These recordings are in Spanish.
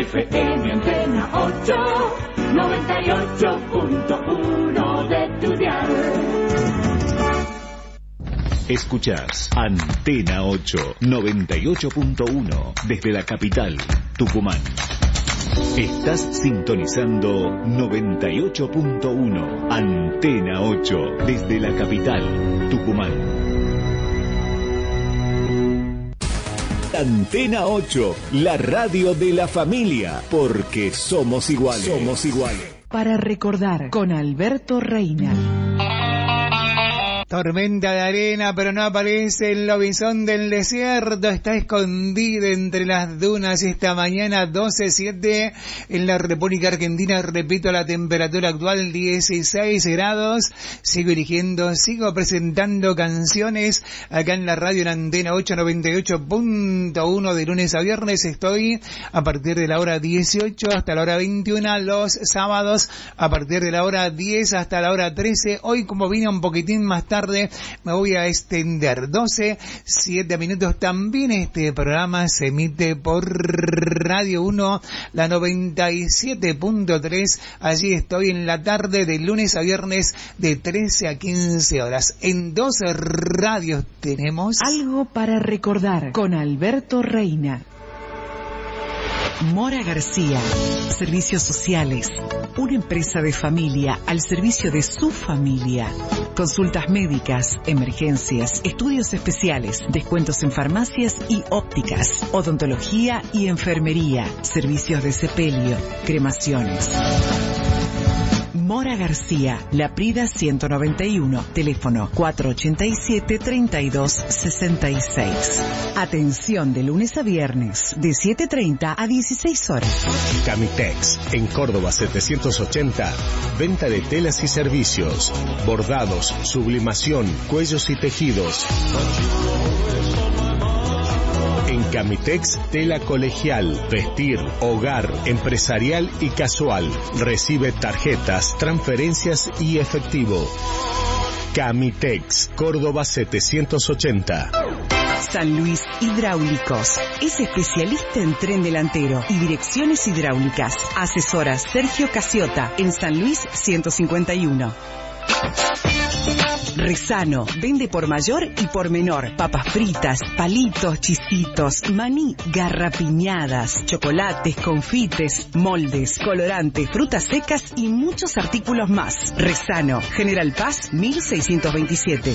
FM Antena 8, 98.1 de tu dial. Escuchás Antena 8, 98.1 desde la capital, Tucumán. Estás sintonizando 98.1 Antena 8 desde la capital, Tucumán. Antena 8, la radio de la familia, porque somos iguales. Somos iguales. Para recordar con Alberto Reina. Tormenta de arena, pero no aparece el lobizón del desierto. Está escondido entre las dunas esta mañana 12:07 en la República Argentina. Repito, la temperatura actual 16 grados. Sigo presentando canciones acá en la radio en Antena 8, 98.1 de lunes a viernes. Estoy a partir de la hora 18 hasta la hora 21 los sábados, a partir de la hora 10 hasta la hora 13. Hoy, como vine un poquitín más tarde, me voy a extender 7 minutos. También este programa se emite por Radio 1, la 97.3. Allí estoy en la tarde de lunes a viernes de 13 a 15 horas. En 12 radios tenemos Algo para recordar con Alberto Reina. Mora García, Servicios Sociales, una empresa de familia al servicio de su familia. Consultas médicas, emergencias, estudios especiales, descuentos en farmacias y ópticas, odontología y enfermería, servicios de sepelio, cremaciones. Mora García, La Prida 191, teléfono 487-3266. Atención de lunes a viernes, de 7:30 a 16 horas. Camitex, en Córdoba 780, venta de telas y servicios, bordados, sublimación, cuellos y tejidos. En Camitex, tela colegial, vestir, hogar, empresarial y casual. Recibe tarjetas, transferencias y efectivo. Camitex, Córdoba 780. San Luis Hidráulicos. Es especialista en tren delantero y direcciones hidráulicas. Asesora Sergio Casiota en San Luis 151. Rezano, vende por mayor y por menor. Papas fritas, palitos, chisitos, maní, garrapiñadas, chocolates, confites, moldes, colorantes, frutas secas y muchos artículos más. Rezano, General Paz 1627.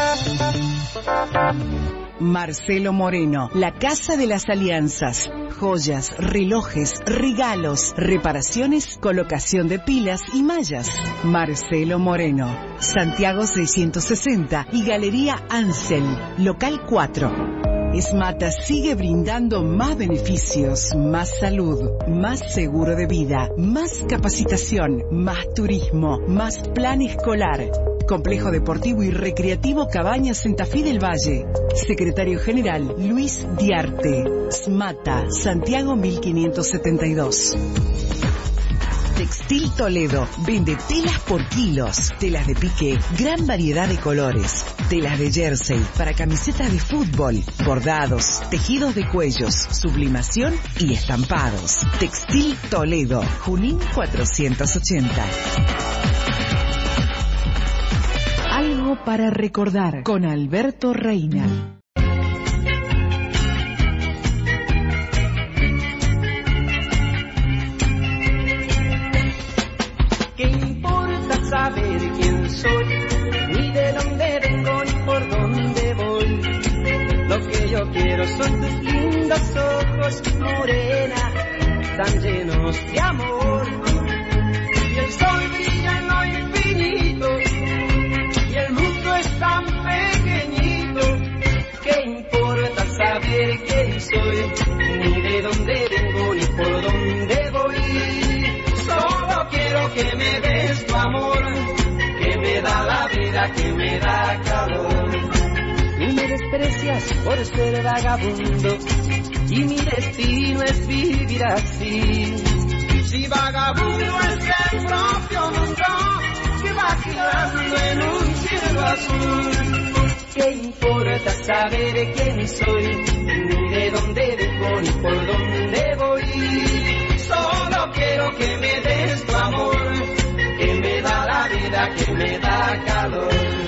Marcelo Moreno, la Casa de las Alianzas. Joyas, relojes, regalos, reparaciones, colocación de pilas y mallas. Marcelo Moreno, Santiago 660 y Galería Ansel, local 4. Esmata sigue brindando más beneficios, más salud, más seguro de vida, más capacitación, más turismo, más plan escolar. Complejo Deportivo y Recreativo Cabañas Santa Fe del Valle. Secretario General Luis Diarte. Smata, Santiago 1572. Textil Toledo. Vende telas por kilos. Telas de piqué, gran variedad de colores. Telas de jersey para camisetas de fútbol. Bordados, tejidos de cuellos, sublimación y estampados. Textil Toledo. Junín 480. Algo para recordar con Alberto Reina. ¿Qué importa saber quién soy? Ni de dónde vengo ni por dónde voy. Lo que yo quiero son tus lindos ojos, morena, tan llenos de amor. Y el sol brilla en lo infinito. Es tan pequeñito. ¿Qué importa saber quién soy? Ni de dónde vengo ni por dónde voy. Solo quiero que me des tu amor, que me da la vida, que me da calor. Y me desprecias por ser vagabundo, y mi destino es vivir así. Si vagabundo es el propio mundo que va girando en un cielo azul. ¿Qué importa saber quién soy? Ni de dónde vengo ni por dónde voy. que me da calor.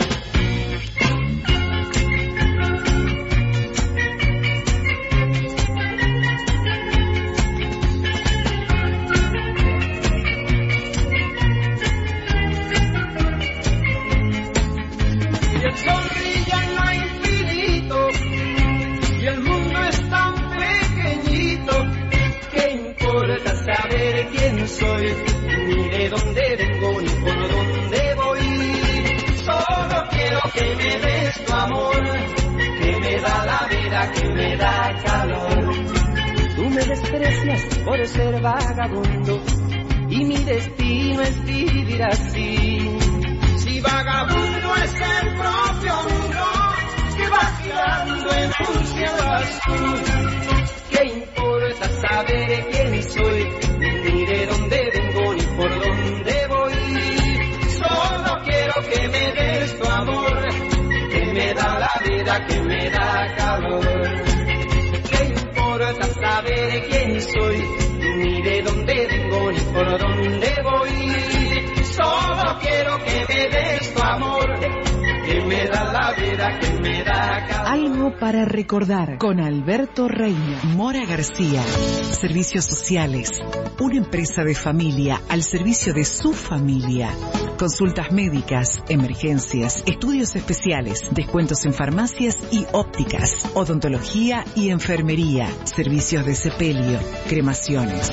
Saber quién soy, ni de dónde vengo, ni por dónde voy. Solo quiero que me des tu amor, que me da la vida, que me da calor. Tú me desprecias por ser vagabundo, y mi destino es vivir así. Si vagabundo es el propio mundo, que va girando en un cielo azul. ¿Qué importa saber quién soy? Ni de dónde vengo, ni por dónde voy. Solo quiero que me des tu amor, que me da la vida, que me da calor. ¿Qué importa saber quién soy? Ni de dónde vengo, ni por dónde voy. Solo quiero que me des tu amor, que me da la vida, que me da calor. Algo para recordar con Alberto Reina. Mora García. Servicios sociales. Una empresa de familia al servicio de su familia. Consultas médicas, emergencias, estudios especiales, descuentos en farmacias y ópticas, odontología y enfermería, servicios de sepelio, cremaciones.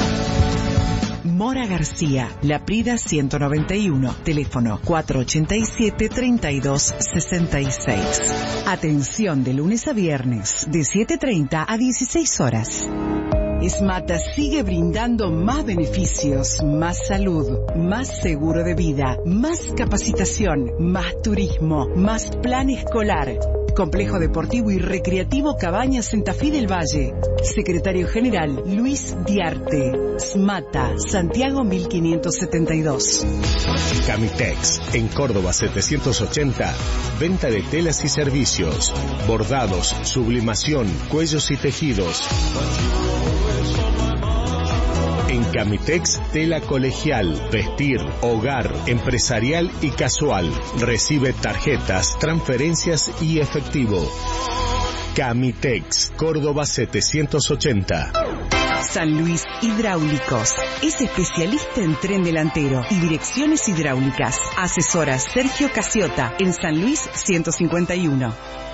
Mora García, La Prida 191, teléfono 487-3266. Atención de lunes a viernes, de 7:30 a 16 horas. Esmata sigue brindando más beneficios, más salud, más seguro de vida, más capacitación, más turismo, más plan escolar. Complejo Deportivo y Recreativo Cabañas en Tafí del Valle. Secretario General Luis Diarte. Smata, Santiago 1572. Camitex, en Córdoba 780, venta de telas y servicios, bordados, sublimación, cuellos y tejidos. En Camitex, tela colegial, vestir, hogar, empresarial y casual. Recibe tarjetas, transferencias y efectivo. Camitex, Córdoba 780. San Luis Hidráulicos. Es especialista en tren delantero y direcciones hidráulicas. Asesora Sergio Casiota en San Luis 151.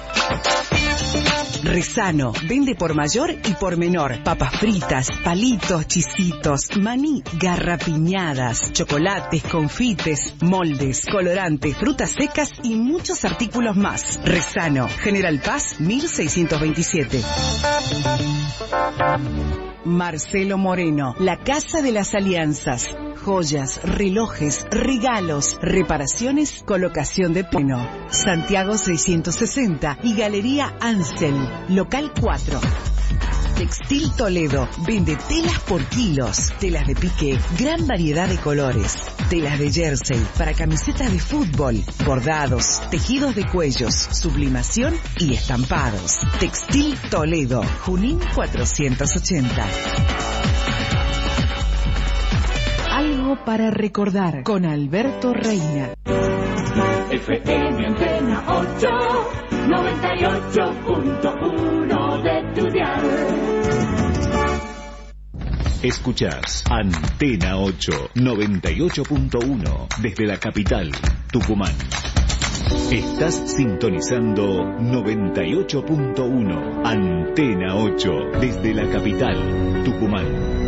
Rezano, vende por mayor y por menor. Papas fritas, palitos, chisitos, maní, garrapiñadas, chocolates, confites, moldes, colorantes, frutas secas y muchos artículos más. Rezano, General Paz 1627. Marcelo Moreno, la Casa de las Alianzas. Joyas, relojes, regalos, reparaciones, colocación de peno. Santiago 660 y Galería Ansel, local 4. Textil Toledo, vende telas por kilos, telas de pique, gran variedad de colores, telas de jersey, para camisetas de fútbol, bordados, tejidos de cuellos, sublimación y estampados. Textil Toledo, Junín 480. Algo para recordar con Alberto Reina. FM Antena 8, 98.1 de tu dial. Escuchás Antena 8, 98.1 desde la capital, Tucumán. Estás sintonizando 98.1 Antena 8 desde la capital, Tucumán.